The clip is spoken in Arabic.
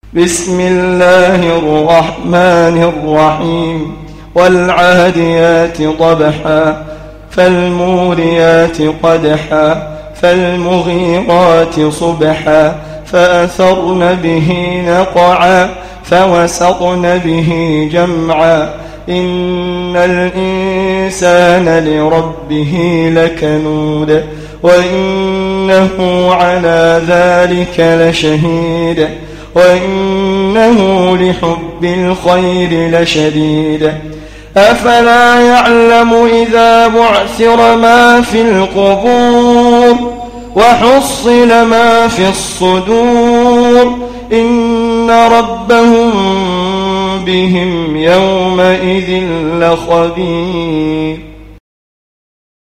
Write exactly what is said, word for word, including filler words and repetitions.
بسم الله الرحمن الرحيم والعاديات ضبحا فالموريات قدحا فالمغيرات صبحا فأثرن به نقعا فوسطن به جمعا إن الإنسان لربه لكنود وإنه على ذلك لشهيد وإنه لحب الخير لشديد أفلا يعلم إذا بعثر ما في القبور وحصل ما في الصدور إن ربهم بهم يومئذ لخبير.